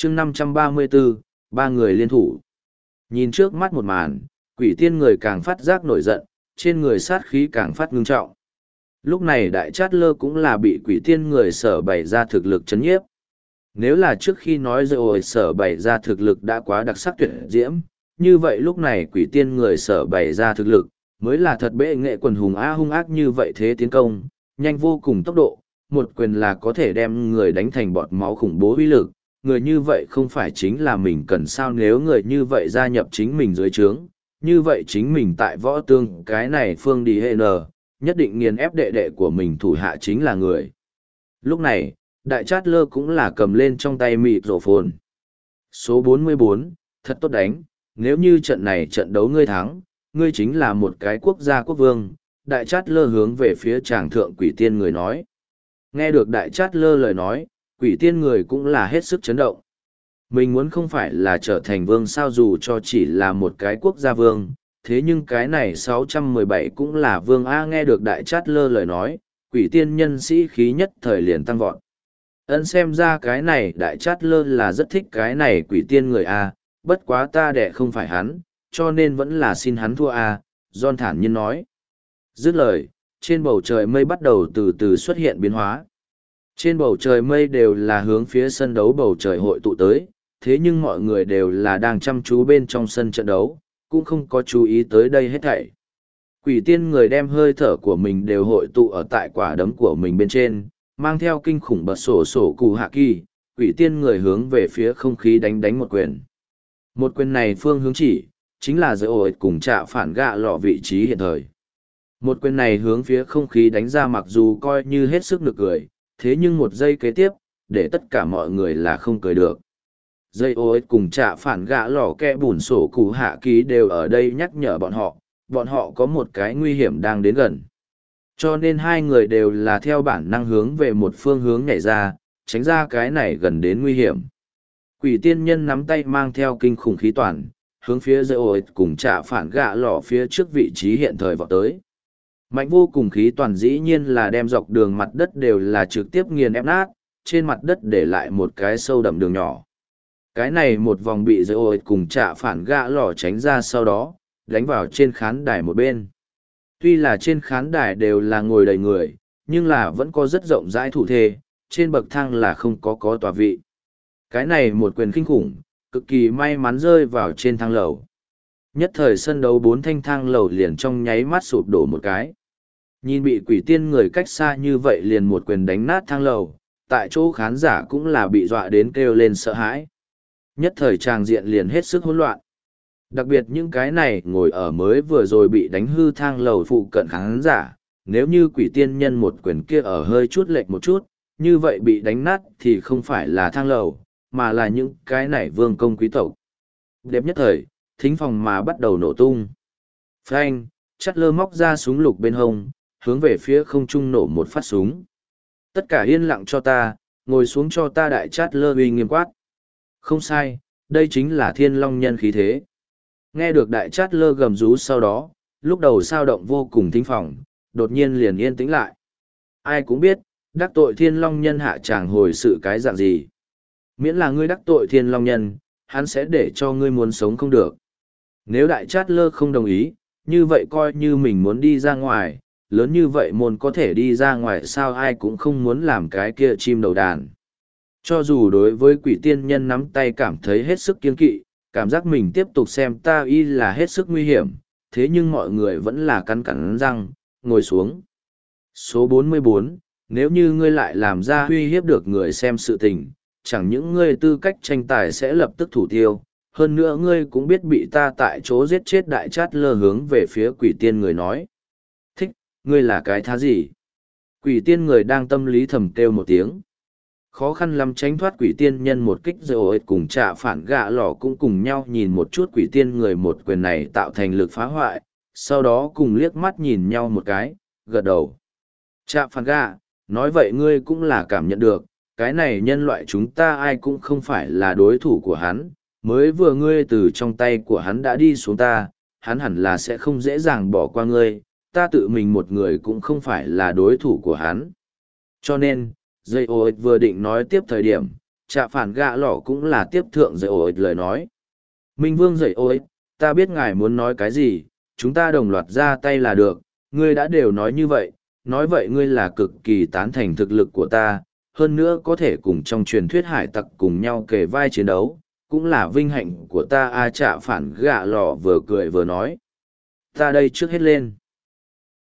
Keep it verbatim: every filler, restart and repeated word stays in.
chương năm trăm ba mươi bốn, ba người liên thủ. Nhìn trước mắt một màn, quỷ tiên người càng phát giác nổi giận, trên người sát khí càng phát ngưng trọng. Lúc này đại chát lơ cũng là bị quỷ tiên người sở bày ra thực lực chấn nhiếp. Nếu là trước khi nói rồi sở bày ra thực lực đã quá đặc sắc tuyệt diễm, như vậy lúc này quỷ tiên người sở bày ra thực lực, mới là thật bệ nghệ quần hùng á hung ác như vậy thế tiến công, nhanh vô cùng tốc độ, một quyền là có thể đem người đánh thành bọt máu khủng bố uy lực, người như vậy không phải chính là mình cần sao nếu người như vậy gia nhập chính mình dưới trướng, như vậy chính mình tại võ tương cái này phương đi hệ nờ, nhất định nghiền ép đệ đệ của mình thủ hạ chính là người. Lúc này, đại chát lơ cũng là cầm lên trong tay mịt rổ phồn. Số bốn mươi bốn, thật tốt đánh, nếu như trận này trận đấu ngươi thắng, ngươi chính là một cái quốc gia quốc vương. Đại chát lơ hướng về phía tràng thượng quỷ tiên người nói. Nghe được đại chát lơ lời nói, quỷ tiên người cũng là hết sức chấn động. Mình muốn không phải là trở thành vương sao dù cho chỉ là một cái quốc gia vương, thế nhưng cái này sáu trăm mười bảy cũng là vương A. Nghe được đại chát lơ lời nói, quỷ tiên nhân sĩ khí nhất thời liền tăng vọt. Ấn xem ra cái này đại chát lơ là rất thích cái này quỷ tiên người A, bất quá ta đẻ không phải hắn, cho nên vẫn là xin hắn thua A, John thản nhiên nói. Dứt lời, trên bầu trời mây bắt đầu từ từ xuất hiện biến hóa. Trên bầu trời mây đều là hướng phía sân đấu bầu trời hội tụ tới, thế nhưng mọi người đều là đang chăm chú bên trong sân trận đấu, cũng không có chú ý tới đây hết thảy. Quỷ tiên người đem hơi thở của mình đều hội tụ ở tại quả đấm của mình bên trên, mang theo kinh khủng bật sổ sổ cụ hạ kỳ, quỷ tiên người hướng về phía không khí đánh đánh một quyền. Một quyền này phương hướng chỉ, chính là giới ổi cùng trạ phản gạ lọ vị trí hiện thời. Một quyền này hướng phía không khí đánh ra mặc dù coi như hết sức nực cười, thế nhưng một giây kế tiếp, để tất cả mọi người là không cười được. Dây ối cùng trạ phản gã lò kẹ bùn sổ cụ hạ ký đều ở đây nhắc nhở bọn họ, bọn họ có một cái nguy hiểm đang đến gần. Cho nên hai người đều là theo bản năng hướng về một phương hướng nhảy ra, tránh ra cái này gần đến nguy hiểm. Quỷ tiên nhân nắm tay mang theo kinh khủng khí toàn, hướng phía dây ối cùng trạ phản gã lò phía trước vị trí hiện thời vọt tới. Mạnh vô cùng khí toàn dĩ nhiên là đem dọc đường mặt đất đều là trực tiếp nghiền ép nát, trên mặt đất để lại một cái sâu đậm đường nhỏ. Cái này một vòng bị dây ổi cùng trạ phản gã lò tránh ra sau đó, đánh vào trên khán đài một bên. Tuy là trên khán đài đều là ngồi đầy người, nhưng là vẫn có rất rộng rãi thủ thê, trên bậc thang là không có có tòa vị. Cái này một quyền kinh khủng, cực kỳ may mắn rơi vào trên thang lầu. Nhất thời sân đấu bốn thanh thang lầu liền trong nháy mắt sụp đổ một cái. Nhìn bị quỷ tiên người cách xa như vậy liền một quyền đánh nát thang lầu, tại chỗ khán giả cũng là bị dọa đến kêu lên sợ hãi. Nhất thời tràng diện liền hết sức hỗn loạn. Đặc biệt những cái này ngồi ở mới vừa rồi bị đánh hư thang lầu phụ cận khán giả, nếu như quỷ tiên nhân một quyền kia ở hơi chút lệch một chút, như vậy bị đánh nát thì không phải là thang lầu, mà là những cái này vương công quý tộc. Đẹp nhất thời, thính phòng mà bắt đầu nổ tung. Frank, chắt lơ móc ra súng lục bên hông, hướng về phía không trung nổ một phát súng. Tất cả yên lặng cho ta, ngồi xuống cho ta đại chát lơ uy nghiêm quát. Không sai, đây chính là thiên long nhân khí thế. Nghe được đại chát lơ gầm rú sau đó, lúc đầu sao động vô cùng thính phòng, đột nhiên liền yên tĩnh lại. Ai cũng biết, đắc tội thiên long nhân hạ tràng hồi sự cái dạng gì. Miễn là ngươi đắc tội thiên long nhân, hắn sẽ để cho ngươi muốn sống không được. Nếu đại chát lơ không đồng ý, như vậy coi như mình muốn đi ra ngoài, lớn như vậy môn có thể đi ra ngoài sao ai cũng không muốn làm cái kia chim đầu đàn. Cho dù đối với quỷ tiên nhân nắm tay cảm thấy hết sức kiên kỵ, cảm giác mình tiếp tục xem ta y là hết sức nguy hiểm, thế nhưng mọi người vẫn là cắn cắn răng, ngồi xuống. Số bốn mươi bốn, nếu như ngươi lại làm ra uy hiếp được người xem sự tình, chẳng những ngươi tư cách tranh tài sẽ lập tức thủ tiêu, hơn nữa ngươi cũng biết bị ta tại chỗ giết chết đại chát lơ hướng về phía quỷ tiên người nói. Thích, ngươi là cái thá gì? Quỷ tiên người đang tâm lý thầm kêu một tiếng. Khó khăn lắm tránh thoát quỷ tiên nhân một kích rồi cùng trạ phản gạ lò cũng cùng nhau nhìn một chút quỷ tiên người một quyền này tạo thành lực phá hoại, sau đó cùng liếc mắt nhìn nhau một cái, gật đầu. Trạ phản gạ, nói vậy ngươi cũng là cảm nhận được, cái này nhân loại chúng ta ai cũng không phải là đối thủ của hắn, mới vừa ngươi từ trong tay của hắn đã đi xuống ta, hắn hẳn là sẽ không dễ dàng bỏ qua ngươi, ta tự mình một người cũng không phải là đối thủ của hắn. Cho nên, dây ô vừa định nói tiếp thời điểm, Trạ phản gạ lỏ cũng là tiếp thượng dậy ổi lời nói. Minh Vương dậy ôi, ta biết ngài muốn nói cái gì, chúng ta đồng loạt ra tay là được, ngươi đã đều nói như vậy, nói vậy ngươi là cực kỳ tán thành thực lực của ta, hơn nữa có thể cùng trong truyền thuyết hải tặc cùng nhau kề vai chiến đấu, cũng là vinh hạnh của ta. A Trạ phản gạ lỏ vừa cười vừa nói. Ta đây trước hết lên.